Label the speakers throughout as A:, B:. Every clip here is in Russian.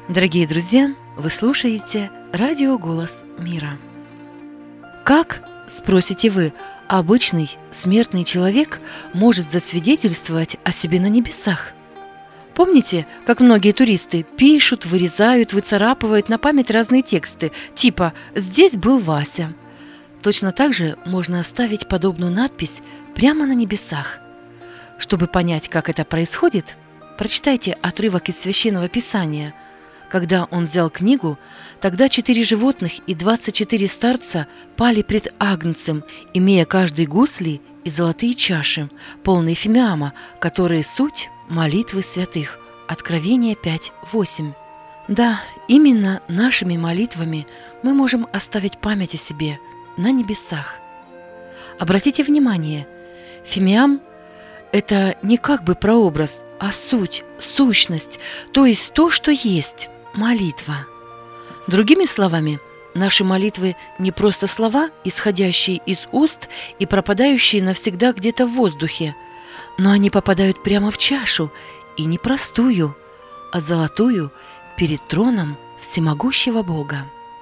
A: Дорогие друзья, вы слушаете радио «Голос мира». Как, спросите вы, обычный смертный человек может засвидетельствовать о себе на небесах? Помните, как многие туристы пишут, вырезают, выцарапывают на память разные тексты, типа «Здесь был Вася». Точно так же можно оставить подобную надпись прямо на небесах. Чтобы понять, как это происходит, прочитайте отрывок из Священного Писания. Когда он взял книгу, тогда 4 животных и 24 старца пали пред Агнцем, имея каждый гусли и золотые чаши, полные фимиама, которые суть молитвы святых. Откровение 5:8. Да, именно нашими молитвами мы можем оставить память о себе на небесах. Обратите внимание, фимиам – это не как бы прообраз, а суть, сущность, то есть то, что есть – молитва. Другими словами, наши молитвы не просто слова, исходящие из уст и пропадающие навсегда где-то в воздухе, но они попадают прямо в чашу, и не простую, а золотую, перед троном всемогущего Бога.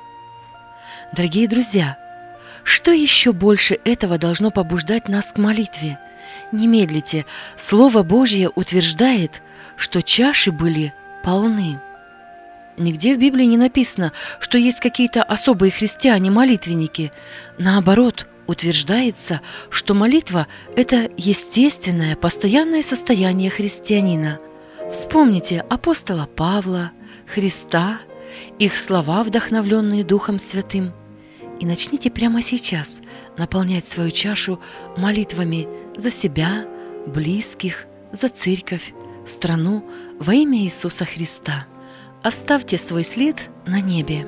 A: Дорогие друзья, что еще больше этого должно побуждать нас к молитве? Не медлите, Слово Божье утверждает, что чаши были полны. Нигде в Библии не написано, что есть какие-то особые христиане-молитвенники. Наоборот, утверждается, что молитва – это естественное, постоянное состояние христианина. Вспомните апостола Павла, Христа, их слова, вдохновленные Духом Святым. И начните прямо сейчас наполнять свою чашу молитвами за себя, близких, за церковь, страну во имя Иисуса Христа. Оставьте свой след на небе.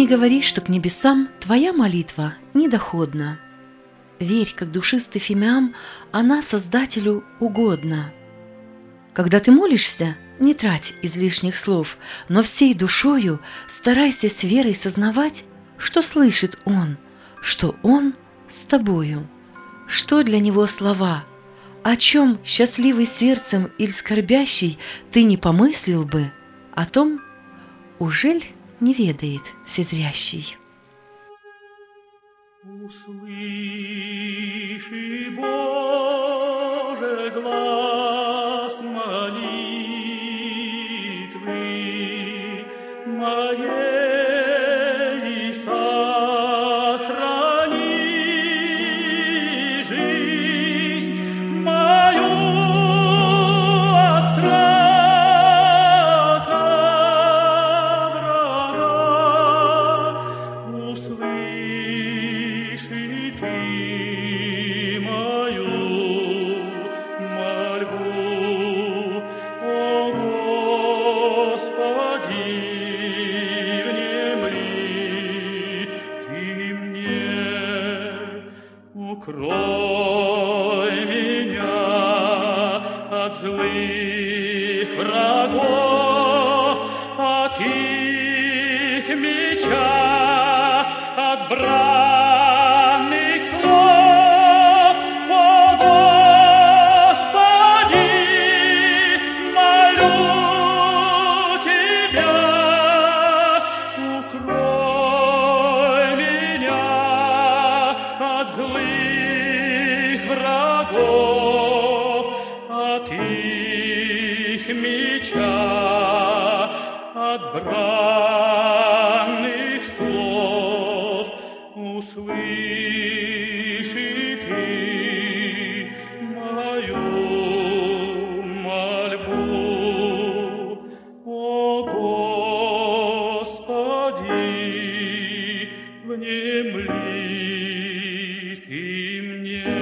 A: говори, что к небесам твоя молитва недоходна. Верь, как душистый фимиам, она Создателю угодна. Когда ты молишься, не трать излишних слов, но всей душою старайся с верой сознавать, что слышит Он, что Он с тобою. Что для Него слова? О чем счастливый сердцем или скорбящий ты не помыслил бы, о том, ужель не ведает всезрящий.
B: Услыши, Боже, глас молитвы моей, сохрани жизнь мою от страха врага. Услыши ты мою мольбу, о Господи, внемли ты мне, укрой меня от злых врагов, от их меча, от бранных слов. О Господи, молю Тебя, укрой меня от злых врагов, от их меча, от бранных слов. Услыши ты мою мольбу, о Господи, внемли ты мне.